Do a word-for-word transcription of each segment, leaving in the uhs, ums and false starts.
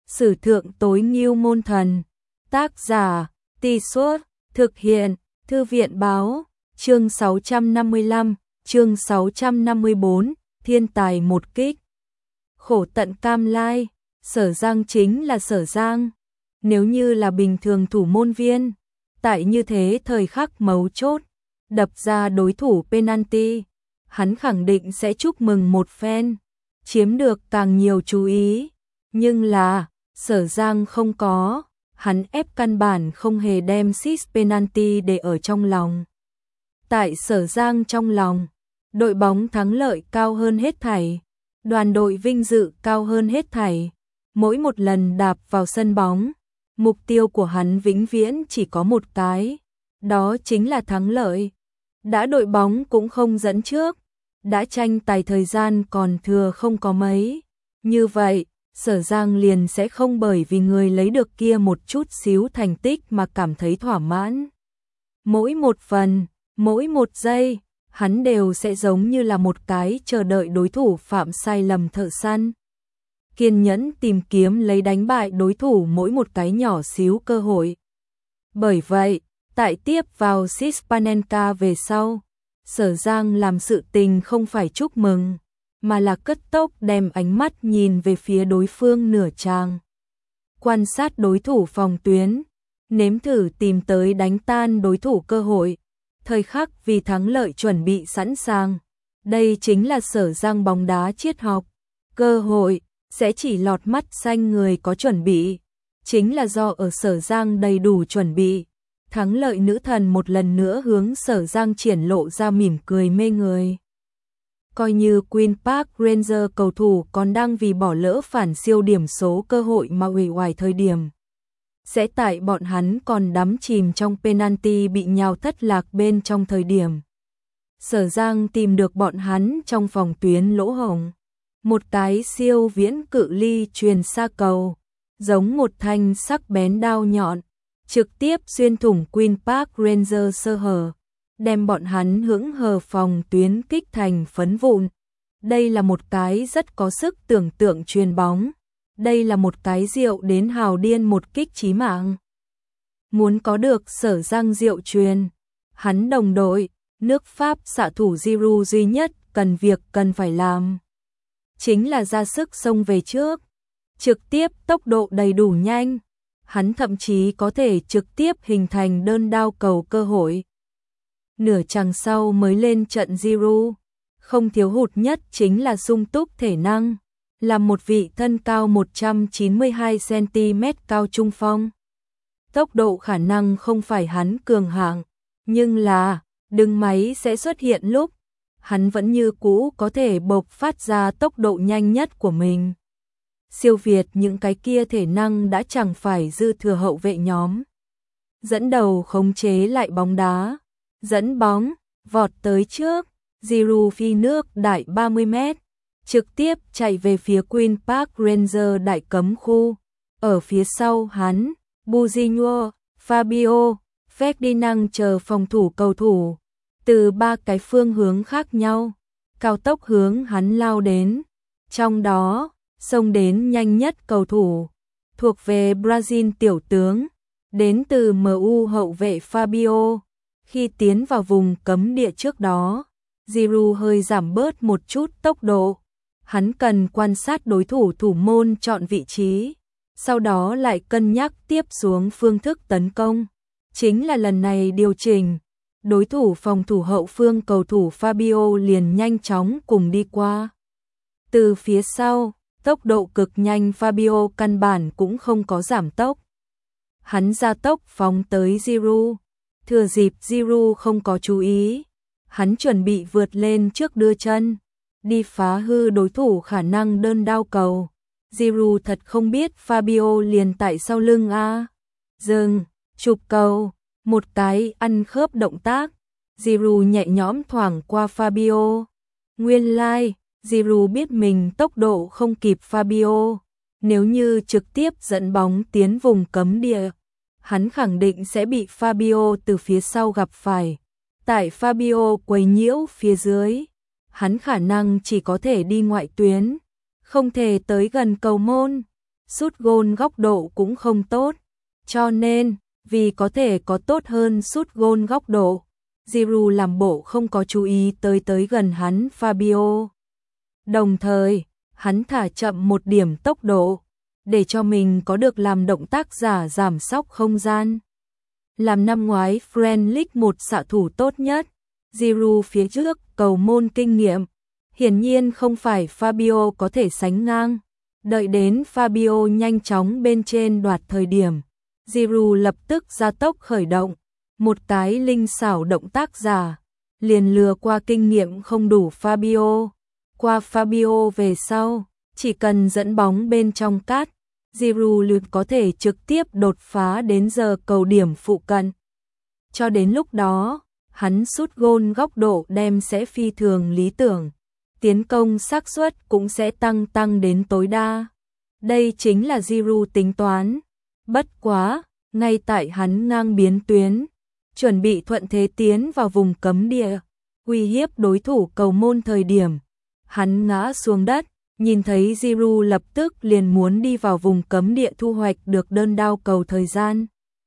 Sử thượng tối ngưu môn thần. Tác giả, Tì Suốt, thực hiện, Thư viện báo, chương sáu trăm năm mươi lăm, chương sáu trăm năm mươi bốn, thiên tài một kích. Khổ tận cam lai, Sở Giang chính là Sở Giang. Nếu như là bình thường thủ môn viên, tại như thế thời khắc mấu chốt, đập ra đối thủ penalty, hắn khẳng định sẽ chúc mừng một phen, chiếm được càng nhiều chú ý. Nhưng là, Sở Giang không có, hắn ép căn bản không hề đem six penalty để ở trong lòng. Tại Sở Giang trong lòng, đội bóng thắng lợi cao hơn hết thảy, đoàn đội vinh dự cao hơn hết thảy. Mỗi một lần đạp vào sân bóng, mục tiêu của hắn vĩnh viễn chỉ có một cái, đó chính là thắng lợi. Đã đội bóng cũng không dẫn trước, đã tranh tài thời gian còn thừa không có mấy. Như vậy, Sở Giang liền sẽ không bởi vì người lấy được kia một chút xíu thành tích mà cảm thấy thỏa mãn. Mỗi một phần, mỗi một giây, hắn đều sẽ giống như là một cái chờ đợi đối thủ phạm sai lầm thợ săn. Kiên nhẫn tìm kiếm lấy đánh bại đối thủ mỗi một cái nhỏ xíu cơ hội. Bởi vậy, tại tiếp vào Sispanenka về sau, Sở Giang làm sự tình không phải chúc mừng, mà là cất tốc đem ánh mắt nhìn về phía đối phương nửa tràng. Quan sát đối thủ phòng tuyến, nếm thử tìm tới đánh tan đối thủ cơ hội, thời khắc vì thắng lợi chuẩn bị sẵn sàng. Đây chính là Sở Giang bóng đá triết học. Cơ hội sẽ chỉ lọt mắt xanh người có chuẩn bị. Chính là do ở Sở Giang đầy đủ chuẩn bị, thắng lợi nữ thần một lần nữa hướng Sở Giang triển lộ ra mỉm cười mê người. Coi như Queen Park Rangers cầu thủ còn đang vì bỏ lỡ phản siêu điểm số cơ hội mà uể oải thời điểm, sẽ tại bọn hắn còn đắm chìm trong penalty bị nhào thất lạc bên trong thời điểm, Sở Giang tìm được bọn hắn trong phòng tuyến lỗ hổng. Một cái siêu viễn cự ly truyền xa cầu, giống một thanh sắc bén đao nhọn, trực tiếp xuyên thủng Queen Park Rangers sơ hở, đem bọn hắn hững hờ phòng tuyến kích thành phấn vụn. Đây là một cái rất có sức tưởng tượng chuyền bóng. Đây là một cái diệu đến hào điên một kích chí mạng. Muốn có được Sở Giang diệu truyền, hắn đồng đội, nước Pháp xạ thủ Giroud duy nhất cần việc cần phải làm chính là ra sức xông về trước, trực tiếp tốc độ đầy đủ nhanh. Hắn thậm chí có thể trực tiếp hình thành đơn đao cầu cơ hội. Nửa chặng sau mới lên trận Giroud, không thiếu hụt nhất chính là sung túc thể năng, là một vị thân cao một trăm chín mươi hai xăng ti mét cao trung phong. Tốc độ khả năng không phải hắn cường hạng, nhưng là đường máy sẽ xuất hiện lúc hắn vẫn như cũ có thể bộc phát ra tốc độ nhanh nhất của mình. Siêu việt những cái kia thể năng đã chẳng phải dư thừa hậu vệ nhóm. Dẫn đầu khống chế lại bóng đá, dẫn bóng, vọt tới trước, Giroud phi nước đại ba mươi mét, trực tiếp chạy về phía Queen Park Rangers đại cấm khu. Ở phía sau hắn, Buzinho, Fabio, Ferdinand chờ phòng thủ cầu thủ, từ ba cái phương hướng khác nhau, cao tốc hướng hắn lao đến. Trong đó, xông đến nhanh nhất cầu thủ, thuộc về Brazil tiểu tướng, đến từ em u hậu vệ Fabio. Khi tiến vào vùng cấm địa trước đó, Giroud hơi giảm bớt một chút tốc độ. Hắn cần quan sát đối thủ thủ môn chọn vị trí, sau đó lại cân nhắc tiếp xuống phương thức tấn công. Chính là lần này điều chỉnh, đối thủ phòng thủ hậu phương cầu thủ Fabio liền nhanh chóng cùng đi qua. Từ phía sau, tốc độ cực nhanh Fabio căn bản cũng không có giảm tốc. Hắn ra tốc phóng tới Giroud, thừa dịp Giroud không có chú ý, hắn chuẩn bị vượt lên trước đưa chân, đi phá hư đối thủ khả năng đơn đao cầu. Giroud thật không biết Fabio liền tại sau lưng a. Dừng, chụp cầu, một cái ăn khớp động tác, Giroud nhẹ nhõm thoảng qua Fabio. Nguyên lai, like, Giroud biết mình tốc độ không kịp Fabio, nếu như trực tiếp dẫn bóng tiến vùng cấm địa, hắn khẳng định sẽ bị Fabio từ phía sau gặp phải. Tại Fabio quấy nhiễu phía dưới, hắn khả năng chỉ có thể đi ngoại tuyến, không thể tới gần cầu môn. sút gôn góc độ cũng không tốt. Cho nên, vì có thể có tốt hơn sút gôn góc độ, Giroud làm bộ không có chú ý tới tới gần hắn Fabio. Đồng thời, hắn thả chậm một điểm tốc độ, để cho mình có được làm động tác giả giảm sóc không gian. Làm năm ngoái Premier League một xạ thủ tốt nhất, Giroud phía trước cầu môn kinh nghiệm, hiển nhiên không phải Fabio có thể sánh ngang. Đợi đến Fabio nhanh chóng bên trên đoạt thời điểm, Giroud lập tức gia tốc khởi động, một cái linh xảo động tác giả, liền lừa qua kinh nghiệm không đủ Fabio. Qua Fabio về sau, chỉ cần dẫn bóng bên trong cát, Giroud lượt có thể trực tiếp đột phá đến giờ cầu điểm phụ cận. Cho đến lúc đó, hắn sút gôn góc độ đem sẽ phi thường lý tưởng, tiến công xác suất cũng sẽ tăng tăng đến tối đa. Đây chính là Giroud tính toán. Bất quá, ngay tại hắn ngang biến tuyến, chuẩn bị thuận thế tiến vào vùng cấm địa, uy hiếp đối thủ cầu môn thời điểm, hắn ngã xuống đất, nhìn thấy Giroud lập tức liền muốn đi vào vùng cấm địa thu hoạch được đơn đao cầu thời gian.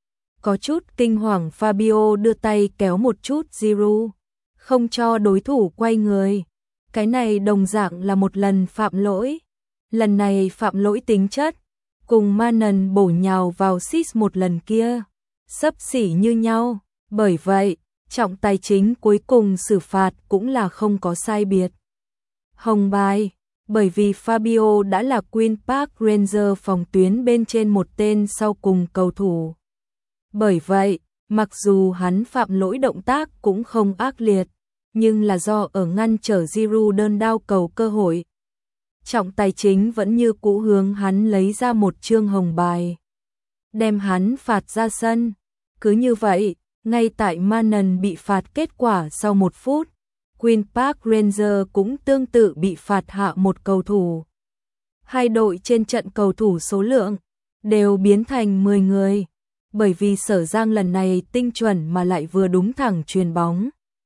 Có chút kinh hoàng Fabio đưa tay kéo một chút Giroud, không cho đối thủ quay người. Cái này đồng dạng là một lần phạm lỗi. Lần này phạm lỗi tính chất, cùng Manen bổ nhào vào Sis một lần kia, xấp xỉ như nhau. Bởi vậy, trọng tài chính cuối cùng xử phạt cũng là không có sai biệt. Hồng bài, bởi vì Fabio đã là Queen Park Rangers phòng tuyến bên trên một tên sau cùng cầu thủ. Bởi vậy, mặc dù hắn phạm lỗi động tác cũng không ác liệt, nhưng là do ở ngăn trở Giroud đơn đao cầu cơ hội. Trọng tài chính vẫn như cũ hướng hắn lấy ra một chương hồng bài, đem hắn phạt ra sân. Cứ như vậy, ngay tại Manen bị phạt kết quả sau một phút, Queen Park Rangers cũng tương tự bị phạt hạ một cầu thủ. Hai đội trên trận cầu thủ số lượng đều biến thành mười người, bởi vì Sở Giang lần này tinh chuẩn mà lại vừa đúng thẳng chuyền bóng.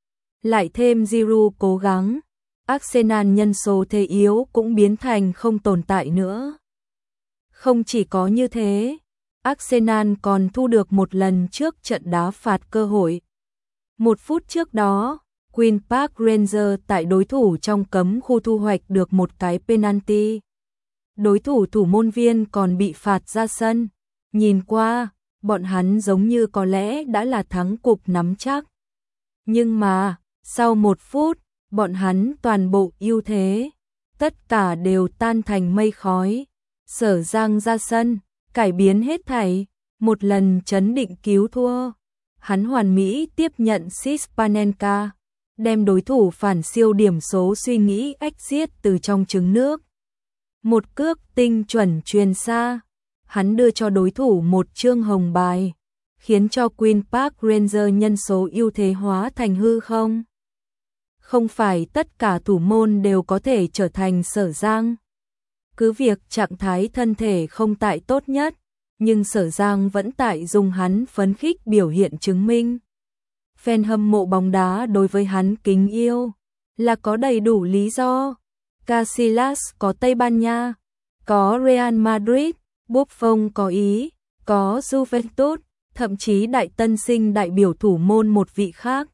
Lại thêm Giroud cố gắng, Arsenal nhân số thế yếu cũng biến thành không tồn tại nữa. Không chỉ có như thế, Arsenal còn thu được một lần trước trận đá phạt cơ hội. Một phút trước đó, Queen Park Rangers tại đối thủ trong cấm khu thu hoạch được một cái penalty. Đối thủ thủ môn viên còn bị phạt ra sân. Nhìn qua, bọn hắn giống như có lẽ đã là thắng cục nắm chắc. Nhưng mà, sau một phút, bọn hắn toàn bộ ưu thế, tất cả đều tan thành mây khói. Sở Giang ra sân, cải biến hết thảy, một lần chấn định cứu thua. Hắn hoàn mỹ tiếp nhận Sis Panenka, đem đối thủ phản siêu điểm số suy nghĩ ách giết từ trong trứng nước. Một cước tinh chuẩn truyền xa, hắn đưa cho đối thủ một chương hồng bài, khiến cho Queen Park Rangers nhân số ưu thế hóa thành hư không. Không phải tất cả thủ môn đều có thể trở thành Sở Giang. Cứ việc trạng thái thân thể không tại tốt nhất, nhưng Sở Giang vẫn tại dùng hắn phấn khích biểu hiện chứng minh. Fan hâm mộ bóng đá đối với hắn kính yêu là có đầy đủ lý do. Casillas có Tây Ban Nha, có Real Madrid, Buffon có Ý, có Juventus, thậm chí đại tân sinh đại biểu thủ môn một vị khác.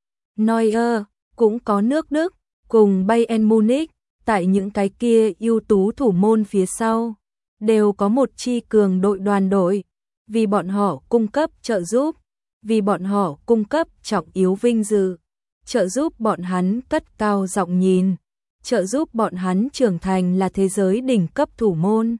Neuer cũng có nước Đức, cùng Bayern Munich, tại những cái kia ưu tú thủ môn phía sau, đều có một chi cường đội đoàn đội, vì bọn họ cung cấp trợ giúp, vì bọn họ cung cấp trọng yếu vinh dự, trợ giúp bọn hắn cất cao giọng nhìn, trợ giúp bọn hắn trưởng thành là thế giới đỉnh cấp thủ môn.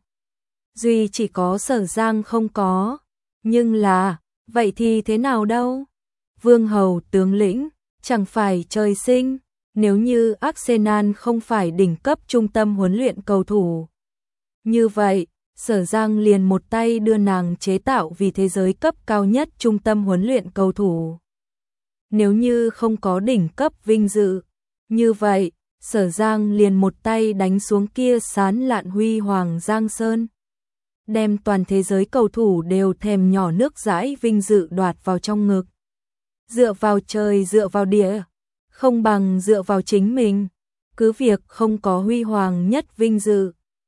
Duy chỉ có Sở Giang không có, nhưng là, vậy thì thế nào đâu? Vương hầu tướng lĩnh, chẳng phải trời sinh, nếu như Arsenal không phải đỉnh cấp trung tâm huấn luyện cầu thủ. Như vậy, Sở Giang liền một tay đưa nàng chế tạo vì thế giới cấp cao nhất trung tâm huấn luyện cầu thủ. Nếu như không có đỉnh cấp vinh dự, như vậy, Sở Giang liền một tay đánh xuống kia sán lạn huy hoàng Giang Sơn. Đem toàn thế giới cầu thủ đều thèm nhỏ nước dãi vinh dự đoạt vào trong ngực. Dựa vào trời dựa vào địa, không bằng dựa vào chính mình. Cứ việc không có huy hoàng nhất vinh dự,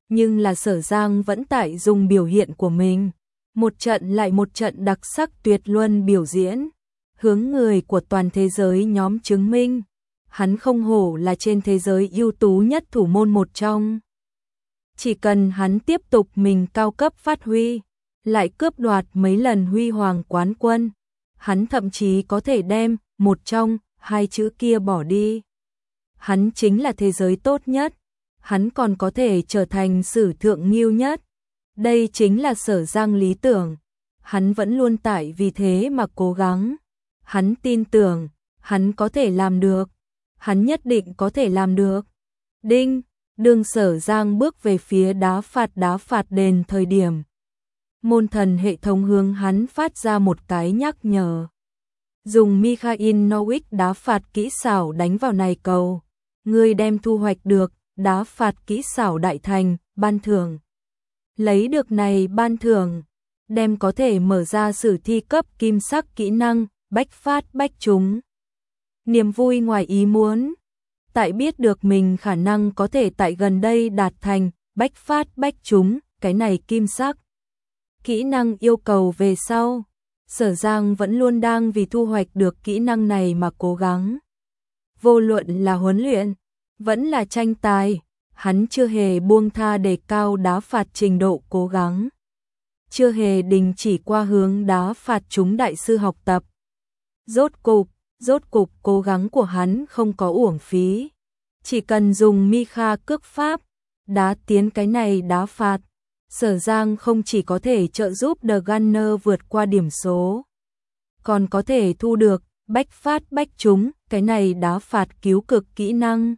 Nhưng là Sở Giang vẫn tại dùng biểu hiện của mình. Một trận lại một trận đặc sắc tuyệt luân biểu diễn. Hướng người của toàn thế giới nhóm chứng minh. Hắn không hổ là trên thế giới ưu tú nhất thủ môn một trong. Chỉ cần hắn tiếp tục mình cao cấp phát huy, lại cướp đoạt mấy lần huy hoàng quán quân, hắn thậm chí có thể đem một trong hai chữ kia bỏ đi. Hắn chính là thế giới tốt nhất, hắn còn có thể trở thành sử thượng nghiêu nhất. Đây chính là Sở Giang lý tưởng, hắn vẫn luôn tại vì thế mà cố gắng. Hắn tin tưởng, hắn có thể làm được, hắn nhất định có thể làm được. Đinh, đường Sở Giang bước về phía đá phạt đá phạt đền thời điểm. Môn thần hệ thống hướng hắn phát ra một cái nhắc nhở. Dùng Mikhail Nowick đá phạt kỹ xảo đánh vào này cầu. Ngươi đem thu hoạch được đá phạt kỹ xảo đại thành, ban thưởng. Lấy được này ban thưởng, đem có thể mở ra sử thi cấp kim sắc kỹ năng, bách phát bách trúng. Niềm vui ngoài ý muốn. Tại biết được mình khả năng có thể tại gần đây đạt thành, bách phát bách trúng, cái này kim sắc. Kỹ năng yêu cầu về sau, Sở Giang vẫn luôn đang vì thu hoạch được kỹ năng này mà cố gắng. Vô luận là huấn luyện, vẫn là tranh tài, hắn chưa hề buông tha đề cao đá phạt trình độ cố gắng. Chưa hề đình chỉ qua hướng đá phạt chúng đại sư học tập. Rốt cục, rốt cục cố gắng của hắn không có uổng phí. Chỉ cần dùng Mikha cước pháp, đá tiến cái này đá phạt. Sở Giang không chỉ có thể trợ giúp The Gunner vượt qua điểm số, còn có thể thu được bách phát bách trúng, cái này đá phạt cứu cực kỹ năng.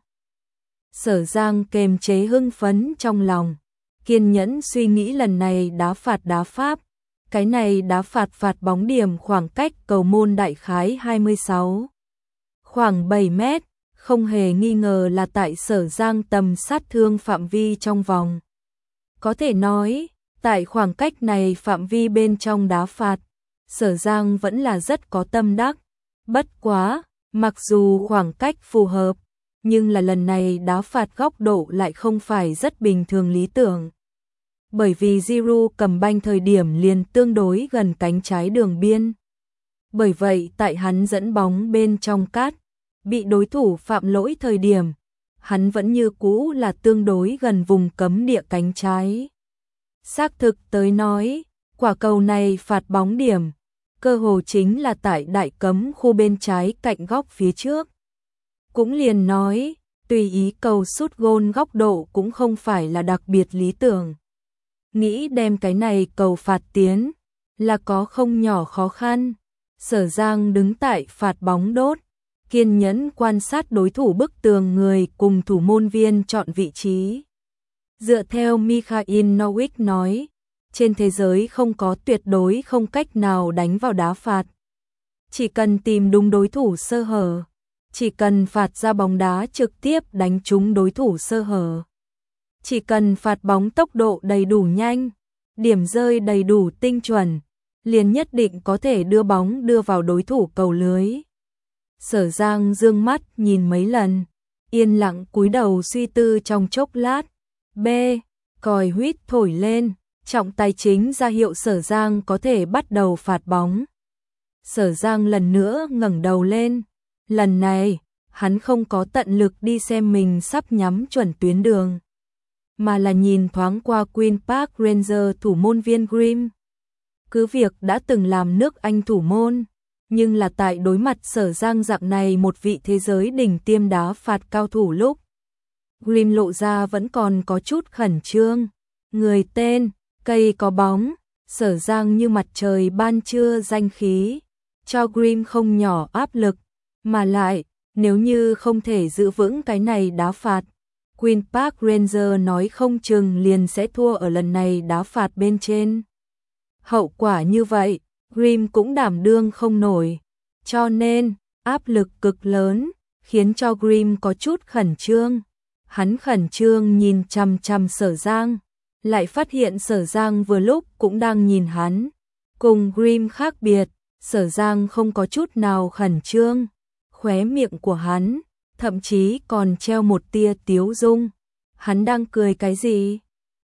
Sở Giang kềm chế hưng phấn trong lòng, kiên nhẫn suy nghĩ lần này đá phạt đá pháp. Cái này đá phạt phạt bóng điểm khoảng cách cầu môn đại khái hai mươi sáu, khoảng bảy mét, không hề nghi ngờ là tại Sở Giang tầm sát thương phạm vi trong vòng. Có thể nói, tại khoảng cách này phạm vi bên trong đá phạt, Sở Giang vẫn là rất có tâm đắc. Bất quá, mặc dù khoảng cách phù hợp, nhưng là lần này đá phạt góc độ lại không phải rất bình thường lý tưởng. Bởi vì Giroud cầm banh thời điểm liền tương đối gần cánh trái đường biên. Bởi vậy tại hắn dẫn bóng bên trong cát, bị đối thủ phạm lỗi thời điểm, hắn vẫn như cũ là tương đối gần vùng cấm địa cánh trái. Xác thực tới nói, quả cầu này phạt bóng điểm, cơ hồ chính là tại đại cấm khu bên trái cạnh góc phía trước. Cũng liền nói, tùy ý cầu sút gôn góc độ cũng không phải là đặc biệt lý tưởng. Nghĩ đem cái này cầu phạt tiến, là có không nhỏ khó khăn. Sở Giang đứng tại phạt bóng đốt, kiên nhẫn quan sát đối thủ bức tường người cùng thủ môn viên chọn vị trí. Dựa theo Mikhail Nowick nói, trên thế giới không có tuyệt đối không cách nào đánh vào đá phạt. Chỉ cần tìm đúng đối thủ sơ hở, chỉ cần phạt ra bóng đá trực tiếp đánh trúng đối thủ sơ hở. Chỉ cần phạt bóng tốc độ đầy đủ nhanh, điểm rơi đầy đủ tinh chuẩn, liền nhất định có thể đưa bóng đưa vào đối thủ cầu lưới. Sở Giang dương mắt nhìn mấy lần, yên lặng cúi đầu suy tư trong chốc lát. B. Còi huýt thổi lên, trọng tài chính ra hiệu Sở Giang có thể bắt đầu phạt bóng. Sở Giang lần nữa ngẩng đầu lên. Lần này, hắn không có tận lực đi xem mình sắp nhắm chuẩn tuyến đường, mà là nhìn thoáng qua Queen Park Rangers thủ môn viên Grimm. Cứ việc đã từng làm nước Anh thủ môn, nhưng là tại đối mặt Sở Giang dạng này một vị thế giới đỉnh tiêm đá phạt cao thủ lúc, Grimm lộ ra vẫn còn có chút khẩn trương. Người tên, cây có bóng, Sở Giang như mặt trời ban trưa danh khí, cho Grimm không nhỏ áp lực, mà lại, nếu như không thể giữ vững cái này đá phạt, Queen Park Rangers nói không chừng liền sẽ thua ở lần này đá phạt bên trên. Hậu quả như vậy, Grimm cũng đảm đương không nổi, cho nên, áp lực cực lớn, khiến cho Grimm có chút khẩn trương. Hắn khẩn trương nhìn chằm chằm Sở Giang, lại phát hiện Sở Giang vừa lúc cũng đang nhìn hắn. Cùng Grimm khác biệt, Sở Giang không có chút nào khẩn trương, khóe miệng của hắn thậm chí còn treo một tia tiếu dung. Hắn đang cười cái gì?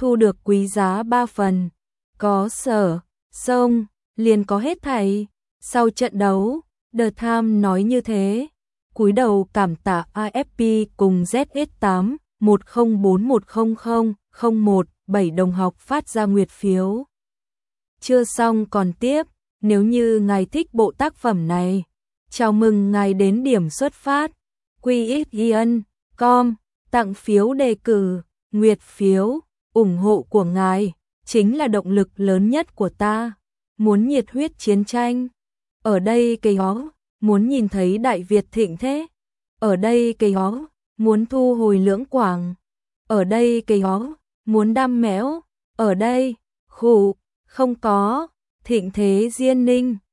thu được quý giá ba phần. Có Sở, Sông, liền có hết thảy. Sau trận đấu, The Times nói như thế. Cúi đầu cảm tạ a ép pê cùng Z S tám một không bốn một không không không một bảy đồng học phát ra nguyệt phiếu. Chưa xong còn tiếp, nếu như ngài thích bộ tác phẩm này, chào mừng ngài đến điểm xuất phát quy x ion chấm com, tặng phiếu đề cử, nguyệt phiếu, ủng hộ của ngài chính là động lực lớn nhất của ta. Muốn nhiệt huyết chiến tranh, ở đây cây ó, muốn nhìn thấy Đại Việt thịnh thế, ở đây cây ó, muốn thu hồi Lưỡng Quảng, ở đây cây ó, muốn đam mẽo, ở đây, khủ, không có, thịnh thế Diên Ninh.